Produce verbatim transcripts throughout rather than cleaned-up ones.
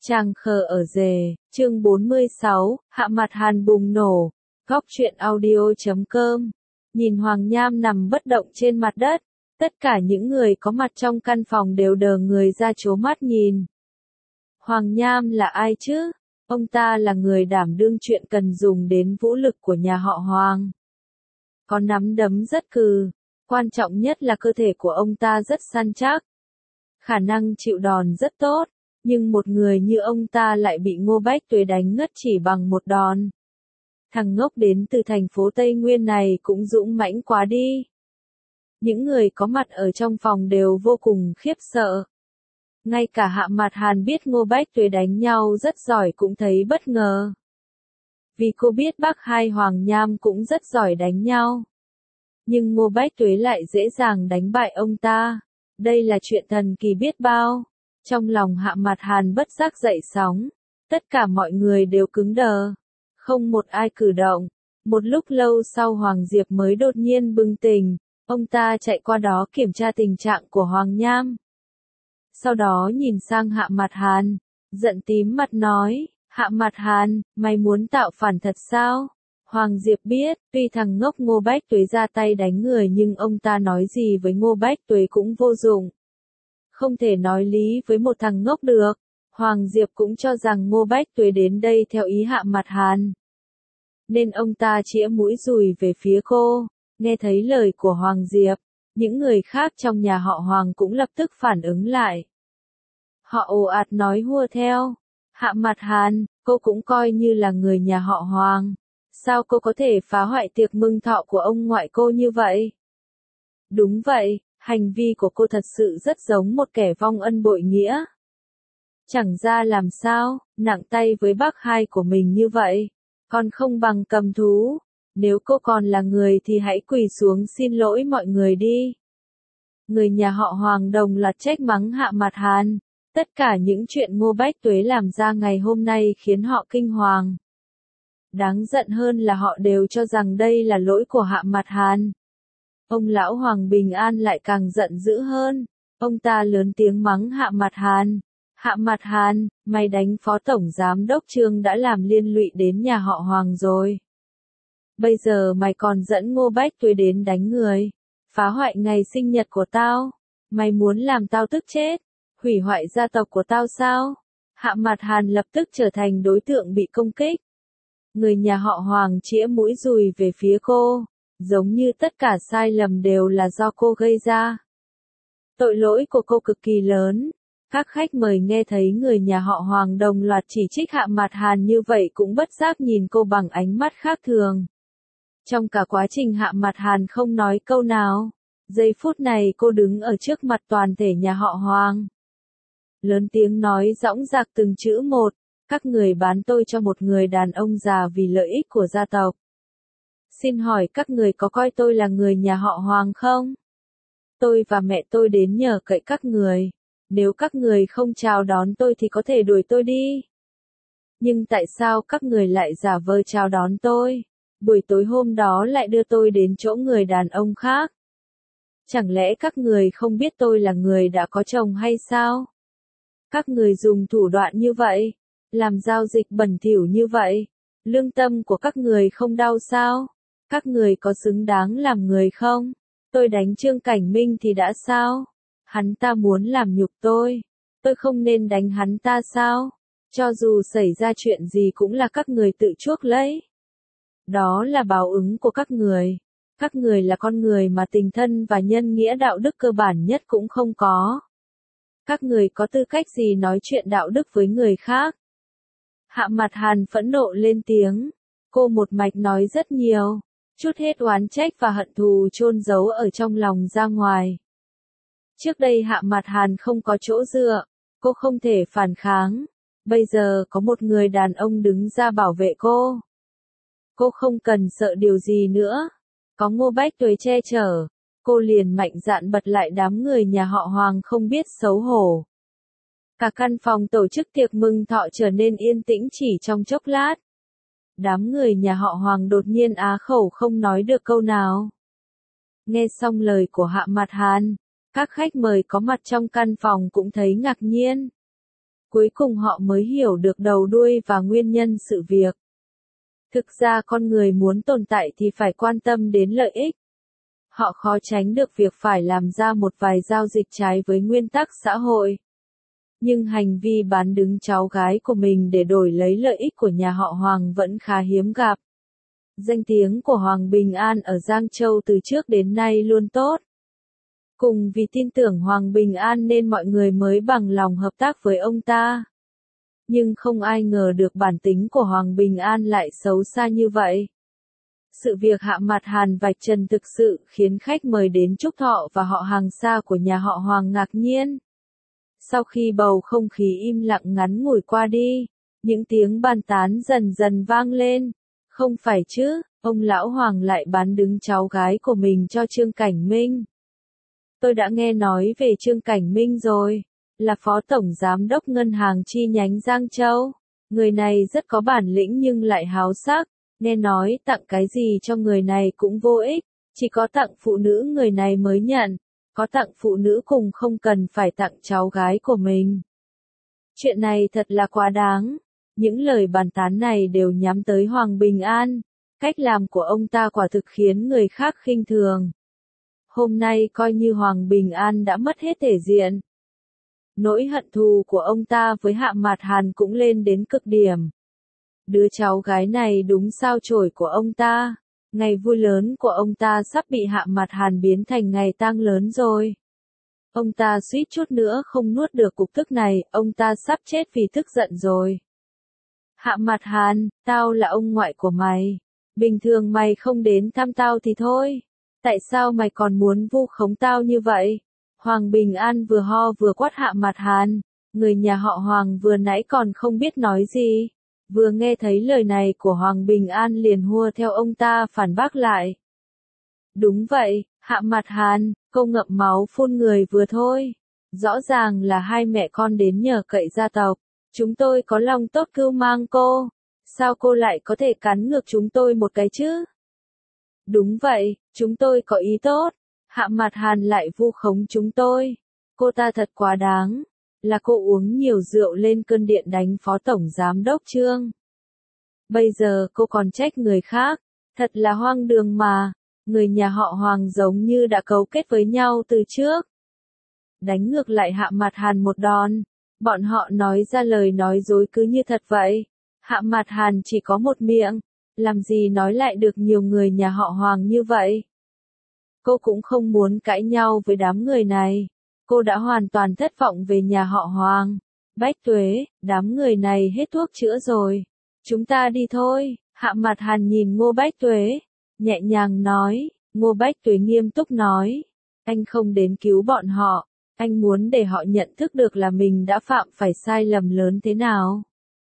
Tràng khờ ở rề, chương bốn mươi sáu, Hạ Mặt Hàn bùng nổ. Góc truyện audio chấm com. Nhìn Hoàng Nham nằm bất động trên mặt đất, tất cả những người có mặt trong căn phòng đều đờ người ra trố mắt nhìn. Hoàng Nham là ai chứ? Ông ta là người đảm đương chuyện cần dùng đến vũ lực của nhà họ Hoàng. Có nắm đấm rất cừ, quan trọng nhất là cơ thể của ông ta rất săn chắc. Khả năng chịu đòn rất tốt. Nhưng một người như ông ta lại bị Ngô Bách Tuế đánh ngất chỉ bằng một đòn. Thằng ngốc đến từ thành phố Tây Nguyên này cũng dũng mãnh quá đi. Những người có mặt ở trong phòng đều vô cùng khiếp sợ. Ngay cả Hạ Mặt Hàn biết Ngô Bách Tuế đánh nhau rất giỏi cũng thấy bất ngờ. Vì cô biết bác hai Hoàng Nham cũng rất giỏi đánh nhau. Nhưng Ngô Bách Tuế lại dễ dàng đánh bại ông ta. Đây là chuyện thần kỳ biết bao. Trong lòng Hạ Mặt Hàn bất giác dậy sóng, tất cả mọi người đều cứng đờ, không một ai cử động. Một lúc lâu sau Hoàng Diệp mới đột nhiên bừng tỉnh, ông ta chạy qua đó kiểm tra tình trạng của Hoàng Nham. Sau đó nhìn sang Hạ Mặt Hàn, giận tím mặt nói, Hạ Mặt Hàn, mày muốn tạo phản thật sao? Hoàng Diệp biết, tuy thằng ngốc Ngô Bách Tuế ra tay đánh người nhưng ông ta nói gì với Ngô Bách Tuế cũng vô dụng. Không thể nói lý với một thằng ngốc được. Hoàng Diệp cũng cho rằng Ngô Bách Tuế đến đây theo ý Hạ Mặt Hàn. Nên ông ta chĩa mũi dùi về phía cô. Nghe thấy lời của Hoàng Diệp, những người khác trong nhà họ Hoàng cũng lập tức phản ứng lại. Họ ồ ạt nói hùa theo. Hạ Mặt Hàn, cô cũng coi như là người nhà họ Hoàng. Sao cô có thể phá hoại tiệc mừng thọ của ông ngoại cô như vậy? Đúng vậy. Hành vi của cô thật sự rất giống một kẻ vong ân bội nghĩa. Chẳng ra làm sao, nặng tay với bác hai của mình như vậy, còn không bằng cầm thú. Nếu cô còn là người thì hãy quỳ xuống xin lỗi mọi người đi. Người nhà họ Hoàng đồng loạt trách mắng Hạ Mặt Hàn. Tất cả những chuyện Ngô Bách Tuế làm ra ngày hôm nay khiến họ kinh hoàng. Đáng giận hơn là họ đều cho rằng đây là lỗi của Hạ Mặt Hàn. Ông lão Hoàng Bình An lại càng giận dữ hơn. Ông ta lớn tiếng mắng Hạ Mặt Hàn. Hạ Mặt Hàn, mày đánh phó tổng giám đốc Trương đã làm liên lụy đến nhà họ Hoàng rồi. Bây giờ mày còn dẫn Ngô Bách Tuế đến đánh người. Phá hoại ngày sinh nhật của tao. Mày muốn làm tao tức chết. Hủy hoại gia tộc của tao sao? Hạ Mặt Hàn lập tức trở thành đối tượng bị công kích. Người nhà họ Hoàng chĩa mũi dùi về phía cô. Giống như tất cả sai lầm đều là do cô gây ra. Tội lỗi của cô cực kỳ lớn. Các khách mời nghe thấy người nhà họ Hoàng đồng loạt chỉ trích Hạ Mặt Hàn như vậy cũng bất giác nhìn cô bằng ánh mắt khác thường. Trong cả quá trình Hạ Mặt Hàn không nói câu nào. Giây phút này cô đứng ở trước mặt toàn thể nhà họ Hoàng. Lớn tiếng nói dõng dạc từng chữ một. Các người bán tôi cho một người đàn ông già vì lợi ích của gia tộc. Xin hỏi các người có coi tôi là người nhà họ Hoàng không? Tôi và mẹ tôi đến nhờ cậy các người. Nếu các người không chào đón tôi thì có thể đuổi tôi đi. Nhưng tại sao các người lại giả vờ chào đón tôi? Buổi tối hôm đó lại đưa tôi đến chỗ người đàn ông khác. Chẳng lẽ các người không biết tôi là người đã có chồng hay sao? Các người dùng thủ đoạn như vậy, làm giao dịch bẩn thỉu như vậy, lương tâm của các người không đau sao? Các người có xứng đáng làm người không? Tôi đánh Trương Cảnh Minh thì đã sao? Hắn ta muốn làm nhục tôi. Tôi không nên đánh hắn ta sao? Cho dù xảy ra chuyện gì cũng là các người tự chuốc lấy. Đó là báo ứng của các người. Các người là con người mà tình thân và nhân nghĩa đạo đức cơ bản nhất cũng không có. Các người có tư cách gì nói chuyện đạo đức với người khác? Hạ Mặt Hàn phẫn nộ lên tiếng. Cô một mạch nói rất nhiều. Chút hết oán trách và hận thù chôn giấu ở trong lòng ra ngoài. Trước đây Hạ Mặt Hàn không có chỗ dựa, cô không thể phản kháng. Bây giờ có một người đàn ông đứng ra bảo vệ cô. Cô không cần sợ điều gì nữa. Có Ngô Bách Tuế che chở, cô liền mạnh dạn bật lại đám người nhà họ Hoàng không biết xấu hổ. Cả căn phòng tổ chức tiệc mừng thọ trở nên yên tĩnh chỉ trong chốc lát. Đám người nhà họ Hoàng đột nhiên á khẩu không nói được câu nào. Nghe xong lời của Hạ Mặt Hàn, các khách mời có mặt trong căn phòng cũng thấy ngạc nhiên. Cuối cùng họ mới hiểu được đầu đuôi và nguyên nhân sự việc. Thực ra con người muốn tồn tại thì phải quan tâm đến lợi ích. Họ khó tránh được việc phải làm ra một vài giao dịch trái với nguyên tắc xã hội. Nhưng hành vi bán đứng cháu gái của mình để đổi lấy lợi ích của nhà họ Hoàng vẫn khá hiếm gặp. Danh tiếng của Hoàng Bình An ở Giang Châu từ trước đến nay luôn tốt. Cùng vì tin tưởng Hoàng Bình An nên mọi người mới bằng lòng hợp tác với ông ta. Nhưng không ai ngờ được bản tính của Hoàng Bình An lại xấu xa như vậy. Sự việc Hạ Mặt Hàn vạch trần thực sự khiến khách mời đến chúc thọ và họ hàng xa của nhà họ Hoàng ngạc nhiên. Sau khi bầu không khí im lặng ngắn ngủi qua đi, những tiếng bàn tán dần dần vang lên. Không phải chứ, ông lão Hoàng lại bán đứng cháu gái của mình cho Trương Cảnh Minh. Tôi đã nghe nói về Trương Cảnh Minh rồi, là phó tổng giám đốc ngân hàng chi nhánh Giang Châu. Người này rất có bản lĩnh nhưng lại háo sắc, nghe nói tặng cái gì cho người này cũng vô ích, chỉ có tặng phụ nữ người này mới nhận, có tặng phụ nữ cùng không cần phải tặng cháu gái của mình. Chuyện này thật là quá đáng. Những lời bàn tán này đều nhắm tới Hoàng Bình An, cách làm của ông ta quả thực khiến người khác khinh thường. Hôm nay coi như Hoàng Bình An đã mất hết thể diện. Nỗi hận thù của ông ta với Hạ Mặt Hàn cũng lên đến cực điểm. Đứa cháu gái này đúng sao chổi của ông ta, ngày vui lớn của ông ta sắp bị Hạ Mặt Hàn biến thành ngày tang lớn rồi. Ông ta suýt chút nữa không nuốt được cục tức này, ông ta sắp chết vì tức giận rồi. Hạ Mặt Hàn, tao là ông ngoại của mày. Bình thường mày không đến thăm tao thì thôi. Tại sao mày còn muốn vu khống tao như vậy? Hoàng Bình An vừa ho vừa quát Hạ Mặt Hàn. Người nhà họ Hoàng vừa nãy còn không biết nói gì. Vừa nghe thấy lời này của Hoàng Bình An liền hua theo ông ta phản bác lại. Đúng vậy, Hạ Mặt Hàn, câu ngậm máu phun người vừa thôi. Rõ ràng là hai mẹ con đến nhờ cậy gia tộc. Chúng tôi có lòng tốt cưu mang cô. Sao cô lại có thể cắn ngược chúng tôi một cái chứ? Đúng vậy, chúng tôi có ý tốt. Hạ Mặt Hàn lại vu khống chúng tôi. Cô ta thật quá đáng. Là cô uống nhiều rượu lên cơn điện đánh phó tổng giám đốc Trương. Bây giờ cô còn trách người khác. Thật là hoang đường mà. Người nhà họ Hoàng giống như đã cấu kết với nhau từ trước. Đánh ngược lại Hạ Mặt Hàn một đòn. Bọn họ nói ra lời nói dối cứ như thật vậy. Hạ Mặt Hàn chỉ có một miệng. Làm gì nói lại được nhiều người nhà họ Hoàng như vậy? Cô cũng không muốn cãi nhau với đám người này. Cô đã hoàn toàn thất vọng về nhà họ Hoàng. Bách Tuế, đám người này hết thuốc chữa rồi. Chúng ta đi thôi. Hạ Mặt Hàn nhìn Ngô Bách Tuế. Nhẹ nhàng nói. Ngô Bách Tuế nghiêm túc nói. Anh không đến cứu bọn họ. Anh muốn để họ nhận thức được là mình đã phạm phải sai lầm lớn thế nào.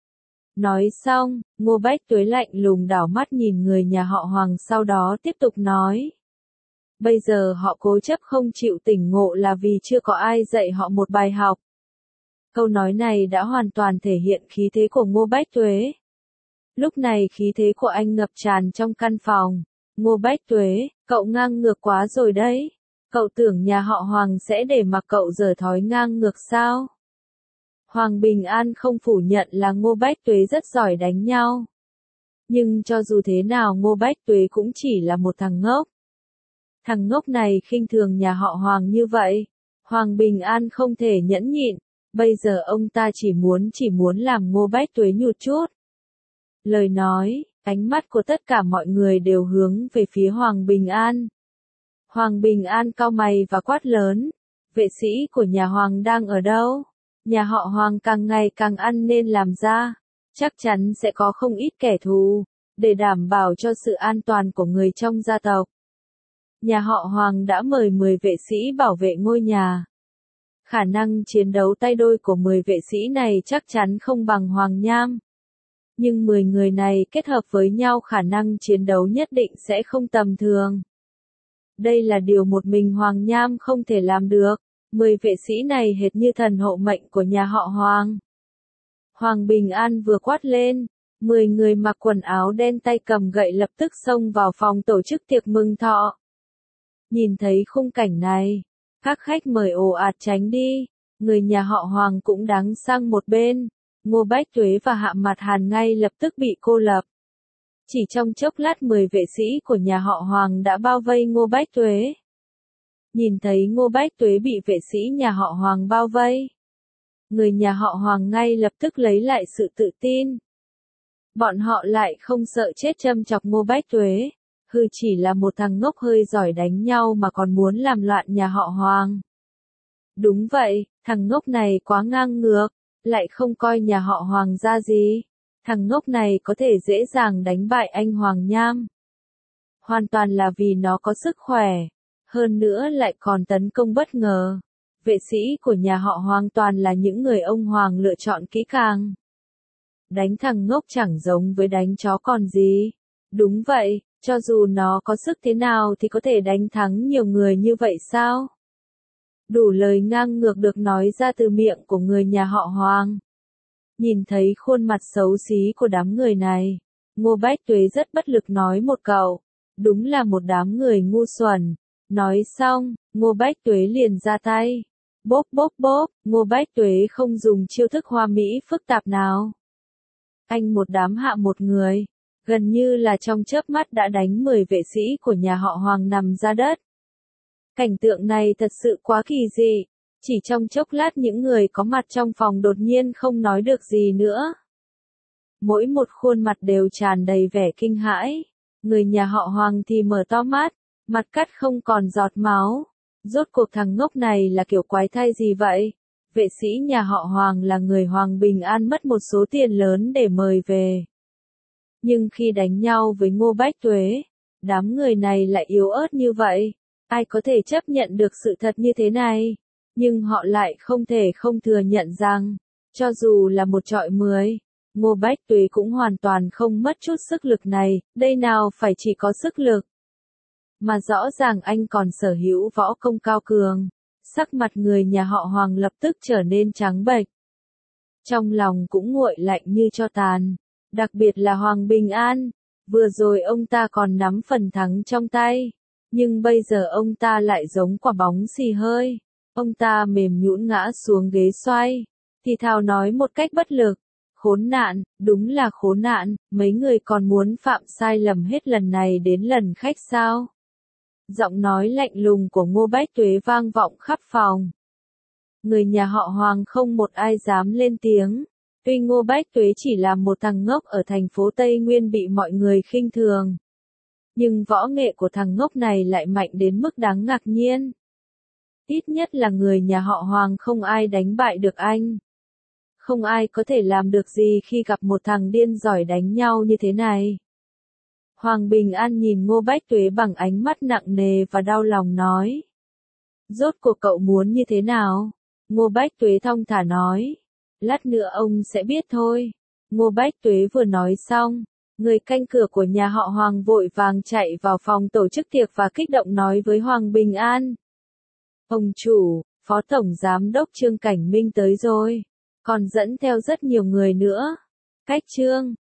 Nói xong, Ngô Bách Tuế lạnh lùng đảo mắt nhìn người nhà họ Hoàng sau đó tiếp tục nói. Bây giờ họ cố chấp không chịu tỉnh ngộ là vì chưa có ai dạy họ một bài học. Câu nói này đã hoàn toàn thể hiện khí thế của Ngô Bách Tuế. Lúc này khí thế của anh ngập tràn trong căn phòng. Ngô Bách Tuế, cậu ngang ngược quá rồi đấy. Cậu tưởng nhà họ Hoàng sẽ để mặc cậu dở thói ngang ngược sao? Hoàng Bình An không phủ nhận là Ngô Bách Tuế rất giỏi đánh nhau. Nhưng cho dù thế nào Ngô Bách Tuế cũng chỉ là một thằng ngốc. Thằng ngốc này khinh thường nhà họ Hoàng như vậy. Hoàng Bình An không thể nhẫn nhịn. Bây giờ ông ta chỉ muốn chỉ muốn làm Ngô Bách Tuế nhụt chút. Lời nói, ánh mắt của tất cả mọi người đều hướng về phía Hoàng Bình An. Hoàng Bình An cau mày và quát lớn. Vệ sĩ của nhà Hoàng đang ở đâu? Nhà họ Hoàng càng ngày càng ăn nên làm ra. Chắc chắn sẽ có không ít kẻ thù. Để đảm bảo cho sự an toàn của người trong gia tộc. Nhà họ Hoàng đã mời mười vệ sĩ bảo vệ ngôi nhà. Khả năng chiến đấu tay đôi của mười vệ sĩ này chắc chắn không bằng Hoàng Nham. Nhưng mười người này kết hợp với nhau khả năng chiến đấu nhất định sẽ không tầm thường. Đây là điều một mình Hoàng Nham không thể làm được. Mười vệ sĩ này hệt như thần hộ mệnh của nhà họ Hoàng. Hoàng Bình An vừa quát lên. Mười người mặc quần áo đen tay cầm gậy lập tức xông vào phòng tổ chức tiệc mừng thọ. Nhìn thấy khung cảnh này, các khách mời ồ ạt tránh đi. Người nhà họ Hoàng cũng đáng sang một bên. Ngô Bách Tuế và Hạ Mặt Hàn ngay lập tức bị cô lập. Chỉ trong chốc lát mười vệ sĩ của nhà họ Hoàng đã bao vây Ngô Bách Tuế. Nhìn thấy Ngô Bách Tuế bị vệ sĩ nhà họ Hoàng bao vây, người nhà họ Hoàng ngay lập tức lấy lại sự tự tin. Bọn họ lại không sợ chết châm chọc Ngô Bách Tuế, hừ chỉ là một thằng ngốc hơi giỏi đánh nhau mà còn muốn làm loạn nhà họ Hoàng. Đúng vậy, thằng ngốc này quá ngang ngược, lại không coi nhà họ Hoàng ra gì. Thằng ngốc này có thể dễ dàng đánh bại anh Hoàng Nham. Hoàn toàn là vì nó có sức khỏe, hơn nữa lại còn tấn công bất ngờ. Vệ sĩ của nhà họ Hoàng toàn là những người ông Hoàng lựa chọn kỹ càng. Đánh thằng ngốc chẳng giống với đánh chó còn gì. Đúng vậy, cho dù nó có sức thế nào thì có thể đánh thắng nhiều người như vậy sao? Đủ lời ngang ngược được nói ra từ miệng của người nhà họ Hoàng. Nhìn thấy khuôn mặt xấu xí của đám người này, Ngô Bách Tuế rất bất lực nói một câu, đúng là một đám người ngu xuẩn. Nói xong, Ngô Bách Tuế liền ra tay. Bốp bốp bốp, Ngô Bách Tuế không dùng chiêu thức hoa mỹ phức tạp nào. Anh một đám hạ một người, gần như là trong chớp mắt đã đánh mười vệ sĩ của nhà họ Hoàng nằm ra đất. Cảnh tượng này thật sự quá kỳ dị. Chỉ trong chốc lát những người có mặt trong phòng đột nhiên không nói được gì nữa. Mỗi một khuôn mặt đều tràn đầy vẻ kinh hãi. Người nhà họ Hoàng thì mở to mắt, mặt cắt không còn giọt máu. Rốt cuộc thằng ngốc này là kiểu quái thai gì vậy? Vệ sĩ nhà họ Hoàng là người Hoàng Bình An mất một số tiền lớn để mời về. Nhưng khi đánh nhau với Ngô Bách Tuế, đám người này lại yếu ớt như vậy. Ai có thể chấp nhận được sự thật như thế này? Nhưng họ lại không thể không thừa nhận rằng, cho dù là một trọi mười, Ngô Bách Tuế cũng hoàn toàn không mất chút sức lực này, đây nào phải chỉ có sức lực. Mà rõ ràng anh còn sở hữu võ công cao cường, sắc mặt người nhà họ Hoàng lập tức trở nên trắng bệch. Trong lòng cũng nguội lạnh như tro tàn, đặc biệt là Hoàng Bình An, vừa rồi ông ta còn nắm phần thắng trong tay, nhưng bây giờ ông ta lại giống quả bóng xì hơi. Ông ta mềm nhũn ngã xuống ghế xoay, thì thào nói một cách bất lực, khốn nạn, đúng là khốn nạn, mấy người còn muốn phạm sai lầm hết lần này đến lần khách sao? Giọng nói lạnh lùng của Ngô Bách Tuế vang vọng khắp phòng. Người nhà họ Hoàng không một ai dám lên tiếng, tuy Ngô Bách Tuế chỉ là một thằng ngốc ở thành phố Tây Nguyên bị mọi người khinh thường. Nhưng võ nghệ của thằng ngốc này lại mạnh đến mức đáng ngạc nhiên. Ít nhất là người nhà họ Hoàng không ai đánh bại được anh. Không ai có thể làm được gì khi gặp một thằng điên giỏi đánh nhau như thế này. Hoàng Bình An nhìn Ngô Bách Tuế bằng ánh mắt nặng nề và đau lòng nói. Rốt cuộc cậu muốn như thế nào? Ngô Bách Tuế thong thả nói. Lát nữa ông sẽ biết thôi. Ngô Bách Tuế vừa nói xong, người canh cửa của nhà họ Hoàng vội vàng chạy vào phòng tổ chức tiệc và kích động nói với Hoàng Bình An. Ông chủ, Phó Tổng Giám đốc Trương Cảnh Minh tới rồi, còn dẫn theo rất nhiều người nữa. Cách Trương,